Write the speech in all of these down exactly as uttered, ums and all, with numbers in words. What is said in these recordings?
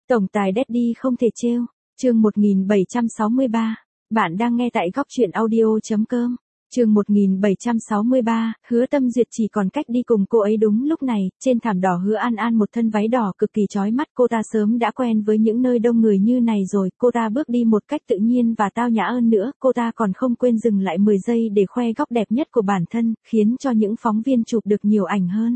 Tổng tài Daddy không thể trêu. Chương một nghìn bảy trăm sáu mươi ba. Bạn đang nghe tại góc truyện audio.com. Chương một nghìn bảy trăm sáu mươi ba, Hứa Tâm Duyệt chỉ còn cách đi cùng cô ấy đúng lúc này, trên thảm đỏ Hứa An An một thân váy đỏ cực kỳ chói mắt, cô ta sớm đã quen với những nơi đông người như này rồi, cô ta bước đi một cách tự nhiên và tao nhã hơn nữa, cô ta còn không quên dừng lại mười giây để khoe góc đẹp nhất của bản thân, khiến cho những phóng viên chụp được nhiều ảnh hơn.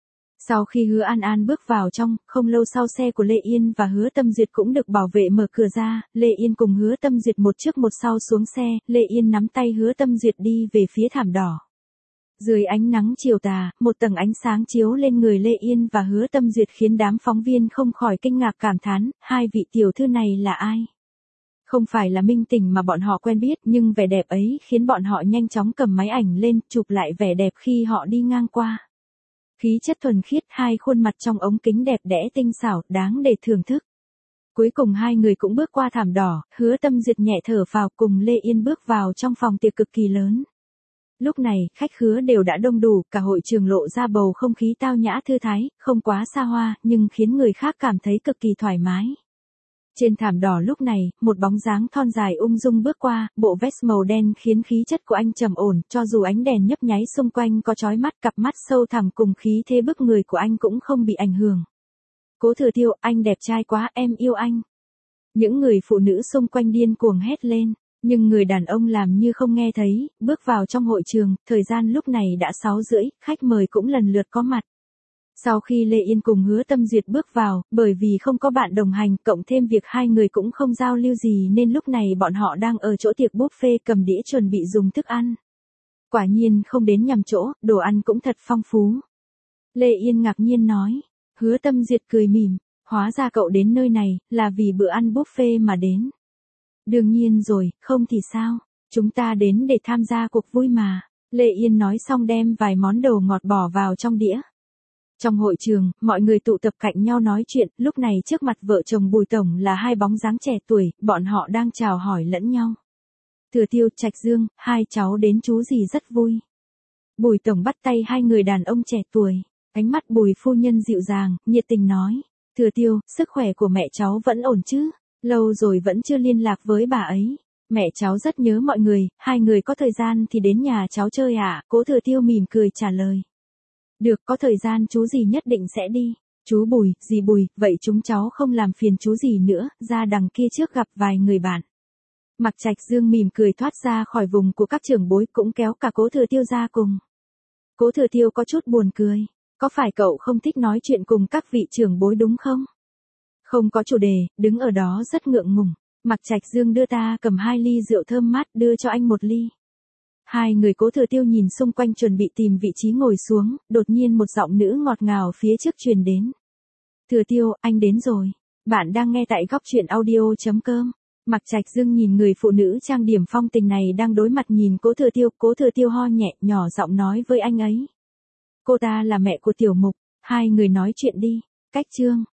Sau khi Hứa An An bước vào trong, không lâu sau xe của Lê Yên và Hứa Tâm Duyệt cũng được bảo vệ mở cửa ra, Lê Yên cùng Hứa Tâm Duyệt một trước một sau xuống xe, Lê Yên nắm tay Hứa Tâm Duyệt đi về phía thảm đỏ. Dưới ánh nắng chiều tà, một tầng ánh sáng chiếu lên người Lê Yên và Hứa Tâm Duyệt khiến đám phóng viên không khỏi kinh ngạc cảm thán, hai vị tiểu thư này là ai? Không phải là minh tình mà bọn họ quen biết, nhưng vẻ đẹp ấy khiến bọn họ nhanh chóng cầm máy ảnh lên, chụp lại vẻ đẹp khi họ đi ngang qua. Khí chất thuần khiết, hai khuôn mặt trong ống kính đẹp đẽ tinh xảo, đáng để thưởng thức. Cuối cùng hai người cũng bước qua thảm đỏ, Hứa Tâm Duyệt nhẹ thở phào cùng Lê Yên bước vào trong phòng tiệc cực kỳ lớn. Lúc này, khách khứa đều đã đông đủ, cả hội trường lộ ra bầu không khí tao nhã thư thái, không quá xa hoa, nhưng khiến người khác cảm thấy cực kỳ thoải mái. Trên thảm đỏ lúc này, một bóng dáng thon dài ung dung bước qua, bộ vest màu đen khiến khí chất của anh trầm ổn, cho dù ánh đèn nhấp nháy xung quanh có chói mắt, cặp mắt sâu thẳm cùng khí thế bức người của anh cũng không bị ảnh hưởng. Cố Thừa Tiêu, anh đẹp trai quá, em yêu anh. Những người phụ nữ xung quanh điên cuồng hét lên, nhưng người đàn ông làm như không nghe thấy, bước vào trong hội trường, thời gian lúc này đã sáu rưỡi, khách mời cũng lần lượt có mặt. Sau khi Lê Yên cùng Hứa Tâm Duyệt bước vào, bởi vì không có bạn đồng hành, cộng thêm việc hai người cũng không giao lưu gì nên lúc này bọn họ đang ở chỗ tiệc buffet cầm đĩa chuẩn bị dùng thức ăn. Quả nhiên không đến nhầm chỗ, đồ ăn cũng thật phong phú. Lê Yên ngạc nhiên nói. Hứa Tâm Duyệt cười mỉm, hóa ra cậu đến nơi này, là vì bữa ăn buffet mà đến. Đương nhiên rồi, không thì sao, chúng ta đến để tham gia cuộc vui mà. Lê Yên nói xong đem vài món đồ ngọt bỏ vào trong đĩa. Trong hội trường, mọi người tụ tập cạnh nhau nói chuyện, lúc này trước mặt vợ chồng Bùi Tổng là hai bóng dáng trẻ tuổi, bọn họ đang chào hỏi lẫn nhau. Thừa Tiêu, Trạch Dương, hai cháu đến chú gì rất vui. Bùi Tổng bắt tay hai người đàn ông trẻ tuổi, ánh mắt Bùi phu nhân dịu dàng, nhiệt tình nói. Thừa Tiêu, sức khỏe của mẹ cháu vẫn ổn chứ, lâu rồi vẫn chưa liên lạc với bà ấy. Mẹ cháu rất nhớ mọi người, hai người có thời gian thì đến nhà cháu chơi ạ, à? Cố Thừa Tiêu mỉm cười trả lời. Được, có thời gian chú gì nhất định sẽ đi. Chú Bùi, dì Bùi, vậy chúng cháu không làm phiền chú gì nữa, ra đằng kia trước gặp vài người bạn. Mạc Trạch Dương mỉm cười thoát ra khỏi vùng của các trưởng bối cũng kéo cả Cố Thừa Tiêu ra cùng. Cố Thừa Tiêu có chút buồn cười, có phải cậu không thích nói chuyện cùng các vị trưởng bối đúng không? Không có chủ đề, đứng ở đó rất ngượng ngùng. Mạc Trạch Dương đưa ta cầm hai ly rượu thơm mát đưa cho anh một ly. Hai người Cố Thừa Tiêu nhìn xung quanh chuẩn bị tìm vị trí ngồi xuống, đột nhiên một giọng nữ ngọt ngào phía trước truyền đến. Thừa Tiêu, anh đến rồi. Bạn đang nghe tại góc truyện audio.com. Mạc Trạch Dương nhìn người phụ nữ trang điểm phong tình này đang đối mặt nhìn Cố Thừa Tiêu, Cố Thừa Tiêu ho nhẹ, nhỏ giọng nói với anh ấy. Cô ta là mẹ của Tiểu Mục, hai người nói chuyện đi. Cách chương.